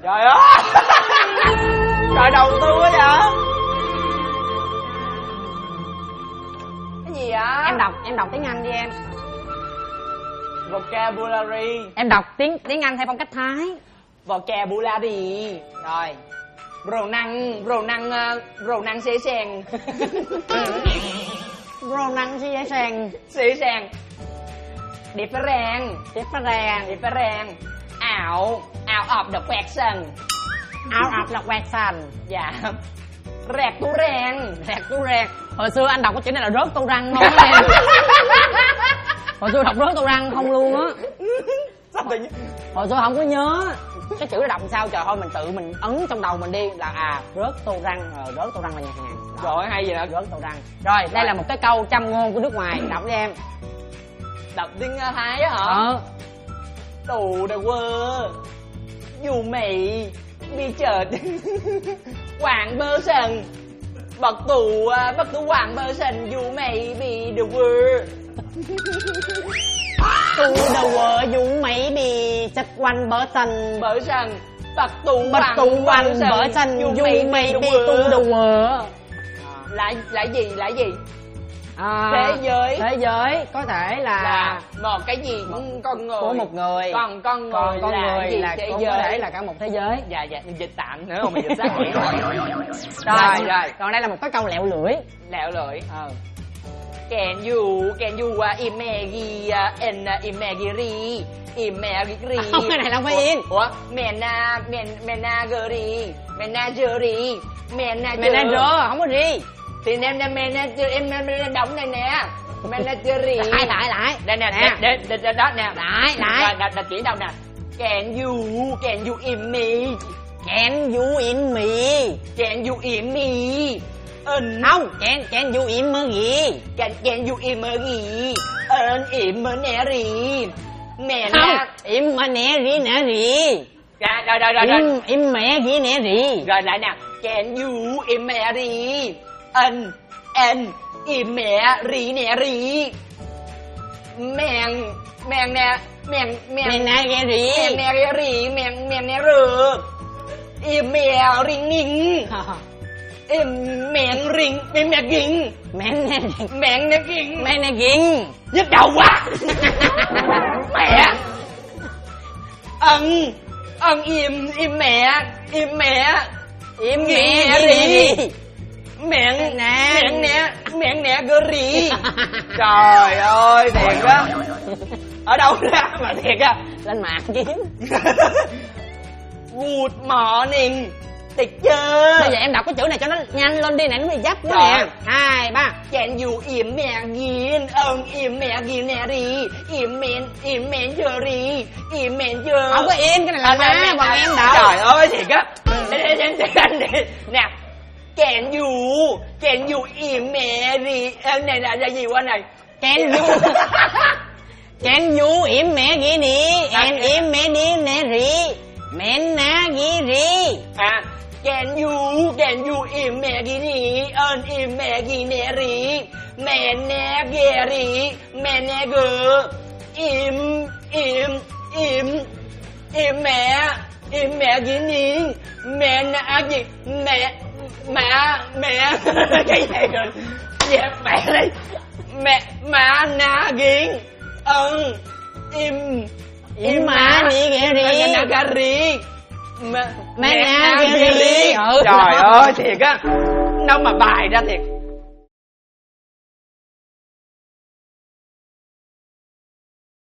Trời ơi. Trời đầu tư quá vậy. Cái gì vậy? Em đọc tiếng Anh đi em. Vocabulary. Em đọc tiếng Anh theo phong cách Thái. Vocabulary. Rồi. Rồ năng xế sèn. Rồ năng xế sèn. Xế sèn. Different. Out of the question. Out of the question. Dạ. Rẹt tu rèn. Hồi xưa anh đọc cái chữ này là rớt tô răng không á em. Hồi xưa đọc rớt tô răng không luôn á. Sao tự nhiên? Hồi xưa không có nhớ cái chữ đọc sao, trời ơi mình tự mình ấn trong đầu mình đi là rớt tô răng, rớt tô răng là nhà hàng. Rồi hay gì đó. Rớt tô răng. Rồi đây là một cái câu trăm ngôn của nước ngoài, đọc đi em. Đọc tiếng Thái á hả? Tù đờ quơ. Dù mày bị chợt quảng bơ sần. Bật tù quảng bơ sần. Dù mày bị đờ quơ. Tu đờ quơ dù mày bị chật quanh bơ sần. Bật tù quanh bơ sần. Dù mày bị tu đờ quơ. Là gì? Thế giới có thể là một cái gì con người của một người, còn con người là thế cũng giới. có thể là cả một thế giới. Dạ dịch tạm nữa không mà dịch sát nghĩa. Rồi còn đây là một cái câu lẹo lưỡi. Can you imagine không, cái này là phải in. Ủa menagerie manager không có gì thì em đóng này nè. Menagerie. lại đây nè đó nè. Lại đặt chỉ đâu nè. Can you imagine can you in me không can you in me gì can you imagine imaginary mẹ không imaginary nè gì rồi imaginary rồi lại nè. Can you imagine imaginary mèn nè menagerie menaging nhức đầu quá. Mẹ im mẹ rì mẹn nè gơ rì. Trời ơi thiệt á. Ở đâu ra mà thiệt á. Lên mạng kiếm. Good morning teacher. Bây giờ em đọc cái chữ này cho nó nhanh lên đi nè, nó bị dấp quá nè. 2, 3. Can you imagine imaginary imaginary không có in, cái này là má bọn em đọc. Trời ơi thiệt á. Nè. Can you imagine này là gì qua này? Can you imagine imaginary menagiri. Can you imagine imaginary menagerie manager imagining mẹ cái gì rồi? Dẹp mẹ đi. Mẹ na giếng imaginary menagiri. Trời ơi thiệt á. Đâu mà bài ra thiệt.